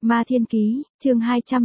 Ma Thiên Ký, chương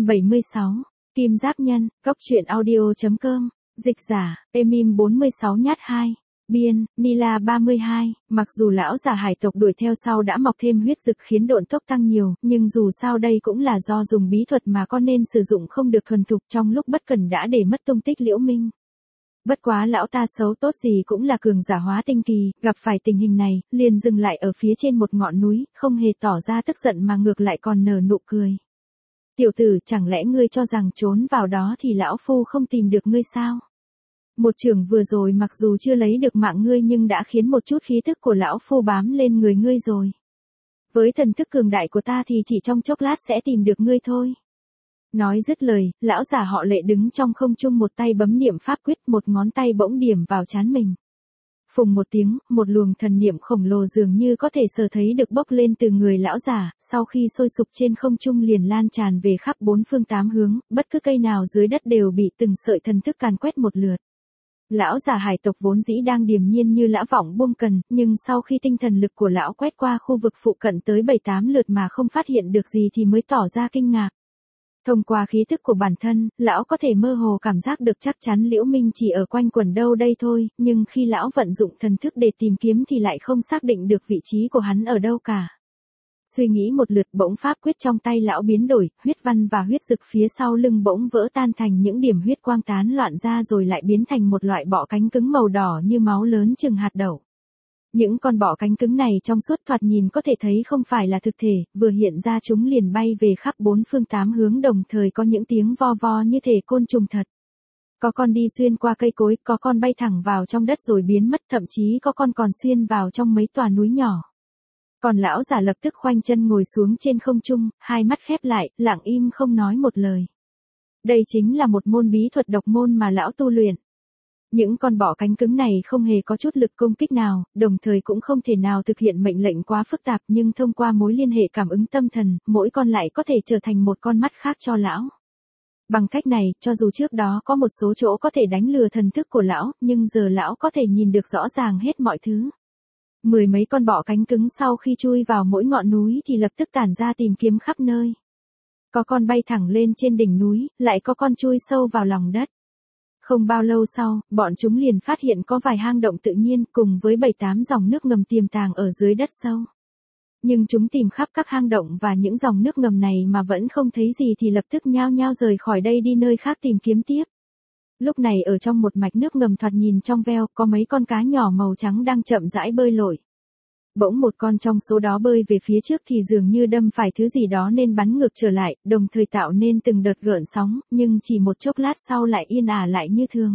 276, Kim Giáp Nhân, Cốc truyện audio.com, dịch giả, Emim 46 nhát 2, biên, Nila 32, mặc dù lão già hải tộc đuổi theo sau đã mọc thêm huyết dực khiến độn tốc tăng nhiều, nhưng dù sao đây cũng là do dùng bí thuật mà con nên sử dụng không được thuần thục trong lúc bất cần đã để mất tung tích Liễu Minh. Bất quá lão ta xấu tốt gì cũng là cường giả hóa tinh kỳ, gặp phải tình hình này, liền dừng lại ở phía trên một ngọn núi, không hề tỏ ra tức giận mà ngược lại còn nở nụ cười. Tiểu tử, chẳng lẽ ngươi cho rằng trốn vào đó thì lão phu không tìm được ngươi sao? Một trường vừa rồi mặc dù chưa lấy được mạng ngươi nhưng đã khiến một chút khí thức của lão phu bám lên người ngươi rồi. Với thần thức cường đại của ta thì chỉ trong chốc lát sẽ tìm được ngươi thôi. Nói dứt lời, lão già họ Lệ đứng trong không trung một tay bấm niệm pháp quyết, một ngón tay bỗng điểm vào trán mình. Phùng một tiếng, một luồng thần niệm khổng lồ dường như có thể sờ thấy được bốc lên từ người lão già, sau khi sôi sục trên không trung liền lan tràn về khắp bốn phương tám hướng, bất cứ cây nào dưới đất đều bị từng sợi thần thức càn quét một lượt. Lão già hải tộc vốn dĩ đang điềm nhiên như lã vọng buông cần, nhưng sau khi tinh thần lực của lão quét qua khu vực phụ cận tới 7-8 lượt mà không phát hiện được gì thì mới tỏ ra kinh ngạc. Thông qua khí thức của bản thân, lão có thể mơ hồ cảm giác được chắc chắn Liễu Minh chỉ ở quanh quẩn đâu đây thôi, nhưng khi lão vận dụng thần thức để tìm kiếm thì lại không xác định được vị trí của hắn ở đâu cả. Suy nghĩ một lượt bỗng pháp quyết trong tay lão biến đổi, huyết văn và huyết dực phía sau lưng bỗng vỡ tan thành những điểm huyết quang tán loạn ra rồi lại biến thành một loại bọ cánh cứng màu đỏ như máu lớn chừng hạt đậu. Những con bọ cánh cứng này trong suốt thoạt nhìn có thể thấy không phải là thực thể, vừa hiện ra chúng liền bay về khắp bốn phương tám hướng đồng thời có những tiếng vo vo như thể côn trùng thật. Có con đi xuyên qua cây cối, có con bay thẳng vào trong đất rồi biến mất, thậm chí có con còn xuyên vào trong mấy tòa núi nhỏ. Còn lão già lập tức khoanh chân ngồi xuống trên không trung, hai mắt khép lại, lặng im không nói một lời. Đây chính là một môn bí thuật độc môn mà lão tu luyện. Những con bọ cánh cứng này không hề có chút lực công kích nào, đồng thời cũng không thể nào thực hiện mệnh lệnh quá phức tạp nhưng thông qua mối liên hệ cảm ứng tâm thần, mỗi con lại có thể trở thành một con mắt khác cho lão. Bằng cách này, cho dù trước đó có một số chỗ có thể đánh lừa thần thức của lão, nhưng giờ lão có thể nhìn được rõ ràng hết mọi thứ. Mười mấy con bọ cánh cứng sau khi chui vào mỗi ngọn núi thì lập tức tản ra tìm kiếm khắp nơi. Có con bay thẳng lên trên đỉnh núi, lại có con chui sâu vào lòng đất. Không bao lâu sau, bọn chúng liền phát hiện có vài hang động tự nhiên cùng với 7-8 dòng nước ngầm tiềm tàng ở dưới đất sâu. Nhưng chúng tìm khắp các hang động và những dòng nước ngầm này mà vẫn không thấy gì thì lập tức nhao nhao rời khỏi đây đi nơi khác tìm kiếm tiếp. Lúc này ở trong một mạch nước ngầm thoạt nhìn trong veo có mấy con cá nhỏ màu trắng đang chậm rãi bơi lội. Bỗng một con trong số đó bơi về phía trước thì dường như đâm phải thứ gì đó nên bắn ngược trở lại, đồng thời tạo nên từng đợt gợn sóng, nhưng chỉ một chốc lát sau lại yên ả lại như thường.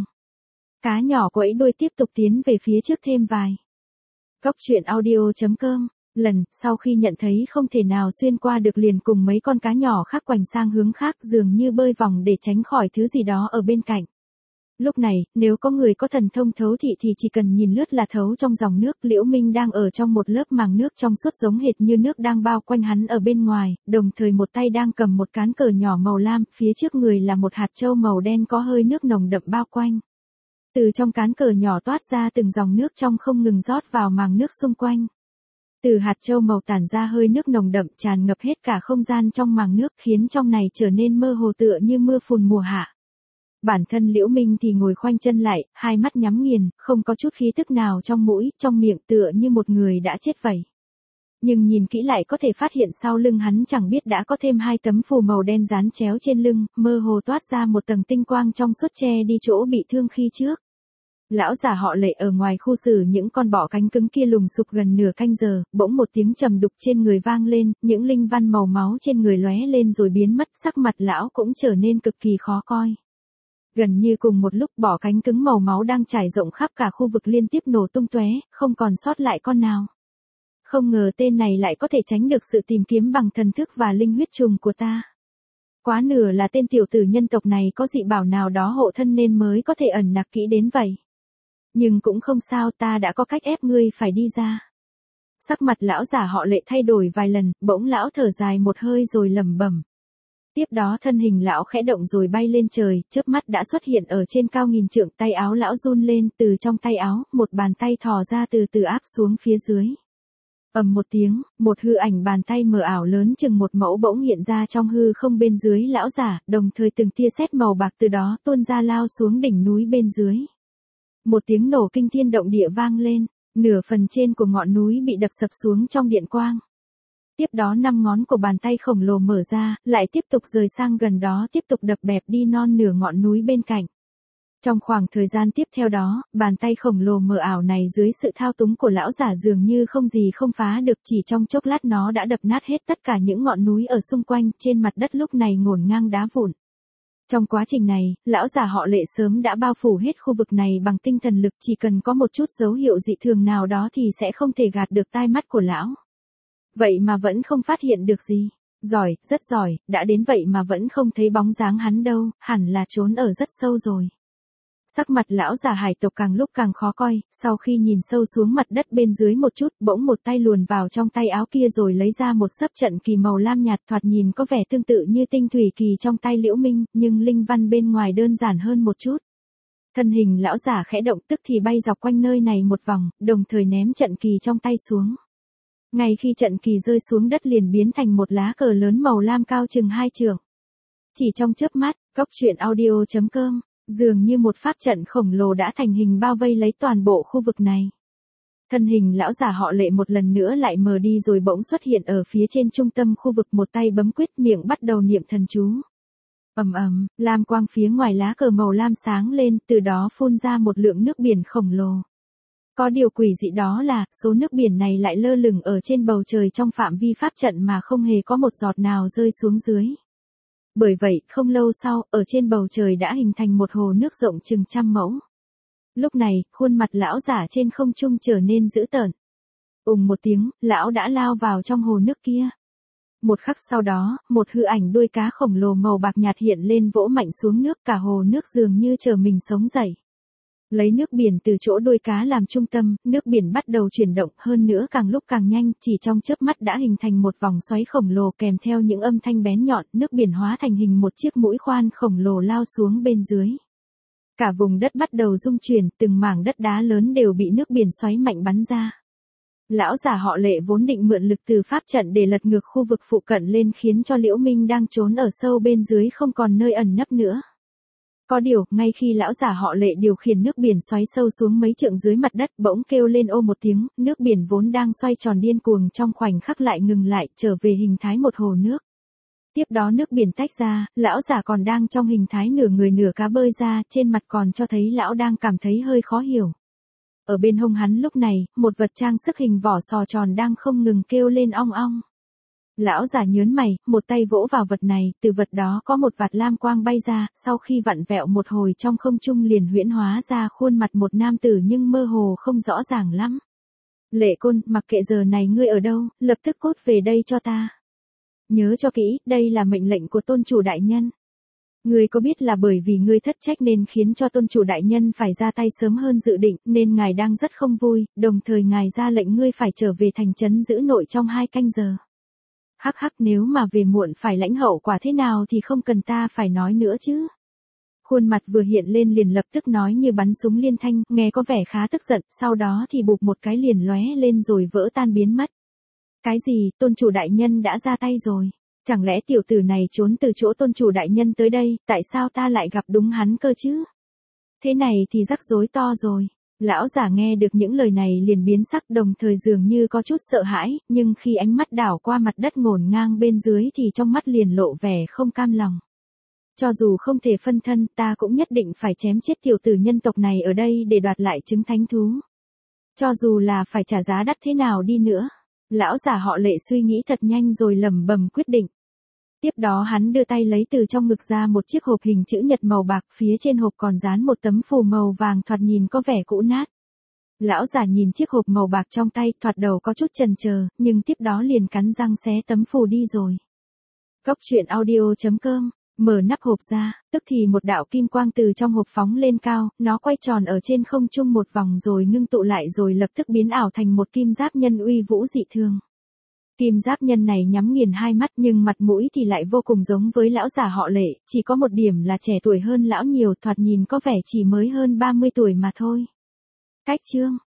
Cá nhỏ quẫy đuôi tiếp tục tiến về phía trước thêm vài. Cốc truyện audio.com, lần sau khi nhận thấy không thể nào xuyên qua được liền cùng mấy con cá nhỏ khác quành sang hướng khác dường như bơi vòng để tránh khỏi thứ gì đó ở bên cạnh. Lúc này, nếu có người có thần thông thấu thị thì chỉ cần nhìn lướt là thấu trong dòng nước. Liễu Minh đang ở trong một lớp màng nước trong suốt giống hệt như nước đang bao quanh hắn ở bên ngoài, đồng thời một tay đang cầm một cán cờ nhỏ màu lam, phía trước người là một hạt châu màu đen có hơi nước nồng đậm bao quanh. Từ trong cán cờ nhỏ toát ra từng dòng nước trong không ngừng rót vào màng nước xung quanh. Từ hạt châu màu tản ra hơi nước nồng đậm tràn ngập hết cả không gian trong màng nước khiến trong này trở nên mơ hồ tựa như mưa phùn mùa hạ. Bản thân Liễu Minh thì ngồi khoanh chân lại, hai mắt nhắm nghiền, không có chút khí tức nào trong mũi, trong miệng tựa như một người đã chết vậy. Nhưng nhìn kỹ lại có thể phát hiện sau lưng hắn chẳng biết đã có thêm 2 tấm phù màu đen dán chéo trên lưng, mơ hồ toát ra một tầng tinh quang trong suốt che đi chỗ bị thương khi trước. Lão già họ Lệ ở ngoài khu xử những con bọ cánh cứng kia lùng sục gần nửa canh giờ, bỗng một tiếng trầm đục trên người vang lên, những linh văn màu máu trên người lóe lên rồi biến mất, sắc mặt lão cũng trở nên cực kỳ khó coi. Gần như cùng một lúc bọ cánh cứng màu máu đang trải rộng khắp cả khu vực liên tiếp nổ tung tóe, không còn sót lại con nào. Không ngờ tên này lại có thể tránh được sự tìm kiếm bằng thần thức và linh huyết trùng của ta. Quá nửa là tên tiểu tử nhân tộc này có dị bảo nào đó hộ thân nên mới có thể ẩn nặc kỹ đến vậy. Nhưng cũng không sao, ta đã có cách ép ngươi phải đi ra. Sắc mặt lão già họ Lệ thay đổi vài lần, bỗng lão thở dài một hơi rồi lẩm bẩm. Tiếp đó thân hình lão khẽ động rồi bay lên trời, chớp mắt đã xuất hiện ở trên cao nghìn trượng, tay áo lão run lên, từ trong tay áo, một bàn tay thò ra từ từ áp xuống phía dưới. Ầm một tiếng, một hư ảnh bàn tay mờ ảo lớn chừng một mẫu bỗng hiện ra trong hư không bên dưới lão giả, đồng thời từng tia sét màu bạc từ đó tuôn ra lao xuống đỉnh núi bên dưới. Một tiếng nổ kinh thiên động địa vang lên, nửa phần trên của ngọn núi bị đập sập xuống trong điện quang. Tiếp đó 5 ngón của bàn tay khổng lồ mở ra, lại tiếp tục rời sang gần đó tiếp tục đập bẹp đi non nửa ngọn núi bên cạnh. Trong khoảng thời gian tiếp theo đó, bàn tay khổng lồ mờ ảo này dưới sự thao túng của lão giả dường như không gì không phá được, chỉ trong chốc lát nó đã đập nát hết tất cả những ngọn núi ở xung quanh, trên mặt đất lúc này ngổn ngang đá vụn. Trong quá trình này, lão giả họ Lệ sớm đã bao phủ hết khu vực này bằng tinh thần lực, chỉ cần có một chút dấu hiệu dị thường nào đó thì sẽ không thể gạt được tai mắt của lão. Vậy mà vẫn không phát hiện được gì. Giỏi, rất giỏi, đã đến vậy mà vẫn không thấy bóng dáng hắn đâu, hẳn là trốn ở rất sâu rồi. Sắc mặt lão già hải tộc càng lúc càng khó coi, sau khi nhìn sâu xuống mặt đất bên dưới một chút, bỗng một tay luồn vào trong tay áo kia rồi lấy ra một sấp trận kỳ màu lam nhạt, thoạt nhìn có vẻ tương tự như tinh thủy kỳ trong tay Liễu Minh, nhưng linh văn bên ngoài đơn giản hơn một chút. Thân hình lão giả khẽ động tức thì bay dọc quanh nơi này một vòng, đồng thời ném trận kỳ trong tay xuống. Ngay khi trận kỳ rơi xuống đất liền biến thành một lá cờ lớn màu lam cao chừng 2 trượng. Chỉ trong chớp mắt, Goctruyện.audio.com, dường như một pháp trận khổng lồ đã thành hình bao vây lấy toàn bộ khu vực này. Thân hình lão giả họ Lệ một lần nữa lại mờ đi rồi bỗng xuất hiện ở phía trên trung tâm khu vực, một tay bấm quyết, miệng bắt đầu niệm thần chú. Ầm ầm, lam quang phía ngoài lá cờ màu lam sáng lên, từ đó phun ra một lượng nước biển khổng lồ. Có điều quỷ dị đó là, số nước biển này lại lơ lửng ở trên bầu trời trong phạm vi pháp trận mà không hề có một giọt nào rơi xuống dưới. Bởi vậy, không lâu sau, ở trên bầu trời đã hình thành một hồ nước rộng chừng 100 mẫu. Lúc này, khuôn mặt lão giả trên không trung trở nên dữ tợn. Ùng một tiếng, lão đã lao vào trong hồ nước kia. Một khắc sau đó, một hư ảnh đuôi cá khổng lồ màu bạc nhạt hiện lên vỗ mạnh xuống nước, cả hồ nước dường như chờ mình sống dậy. Lấy nước biển từ chỗ đuôi cá làm trung tâm, nước biển bắt đầu chuyển động, hơn nữa càng lúc càng nhanh, chỉ trong chớp mắt đã hình thành một vòng xoáy khổng lồ kèm theo những âm thanh bén nhọn, nước biển hóa thành hình một chiếc mũi khoan khổng lồ lao xuống bên dưới. Cả vùng đất bắt đầu rung chuyển, từng mảng đất đá lớn đều bị nước biển xoáy mạnh bắn ra. Lão giả họ Lệ vốn định mượn lực từ pháp trận để lật ngược khu vực phụ cận lên, khiến cho Liễu Minh đang trốn ở sâu bên dưới không còn nơi ẩn nấp nữa. Có điều, ngay khi lão giả họ Lệ điều khiển nước biển xoáy sâu xuống mấy trượng dưới mặt đất, bỗng kêu lên ô một tiếng, nước biển vốn đang xoay tròn điên cuồng trong khoảnh khắc lại ngừng lại, trở về hình thái một hồ nước. Tiếp đó nước biển tách ra, lão giả còn đang trong hình thái nửa người nửa cá bơi ra, trên mặt còn cho thấy lão đang cảm thấy hơi khó hiểu. Ở bên hông hắn lúc này, một vật trang sức hình vỏ sò tròn đang không ngừng kêu lên ong ong. Lão giả nhớn mày, một tay vỗ vào vật này, từ vật đó có một vạt lam quang bay ra, sau khi vặn vẹo một hồi trong không trung liền huyễn hóa ra khuôn mặt một nam tử nhưng mơ hồ không rõ ràng lắm. Lệ Côn, mặc kệ giờ này ngươi ở đâu, lập tức cốt về đây cho ta. Nhớ cho kỹ, đây là mệnh lệnh của tôn chủ đại nhân. Ngươi có biết là bởi vì ngươi thất trách nên khiến cho tôn chủ đại nhân phải ra tay sớm hơn dự định, nên ngài đang rất không vui, đồng thời ngài ra lệnh ngươi phải trở về thành trấn giữ nội trong 2 canh giờ. Hắc hắc, nếu mà về muộn phải lãnh hậu quả thế nào thì không cần ta phải nói nữa chứ. Khuôn mặt vừa hiện lên liền lập tức nói như bắn súng liên thanh, nghe có vẻ khá tức giận, sau đó thì bụp một cái liền lóe lên rồi vỡ tan biến mất. Cái gì, tôn chủ đại nhân đã ra tay rồi? Chẳng lẽ tiểu tử này trốn từ chỗ tôn chủ đại nhân tới đây, tại sao ta lại gặp đúng hắn cơ chứ? Thế này thì rắc rối to rồi. Lão giả nghe được những lời này liền biến sắc, đồng thời dường như có chút sợ hãi, nhưng khi ánh mắt đảo qua mặt đất ngổn ngang bên dưới thì trong mắt liền lộ vẻ không cam lòng. Cho dù không thể phân thân, ta cũng nhất định phải chém chết tiểu tử nhân tộc này ở đây để đoạt lại trứng thánh thú. Cho dù là phải trả giá đắt thế nào đi nữa. Lão giả họ Lệ suy nghĩ thật nhanh rồi lẩm bẩm quyết định. Tiếp đó hắn đưa tay lấy từ trong ngực ra một chiếc hộp hình chữ nhật màu bạc, phía trên hộp còn dán một tấm phù màu vàng thoạt nhìn có vẻ cũ nát. Lão giả nhìn chiếc hộp màu bạc trong tay, thoạt đầu có chút chần chờ, nhưng tiếp đó liền cắn răng xé tấm phù đi rồi. Goctruyện.audio.com, mở nắp hộp ra, tức thì một đạo kim quang từ trong hộp phóng lên cao, nó quay tròn ở trên không trung một vòng rồi ngưng tụ lại rồi lập tức biến ảo thành một kim giáp nhân uy vũ dị thường. Kim giáp nhân này nhắm nghiền 2 mắt nhưng mặt mũi thì lại vô cùng giống với lão giả họ Lệ, chỉ có một điểm là trẻ tuổi hơn lão nhiều, thoạt nhìn có vẻ chỉ mới hơn 30 tuổi mà thôi. Cách chương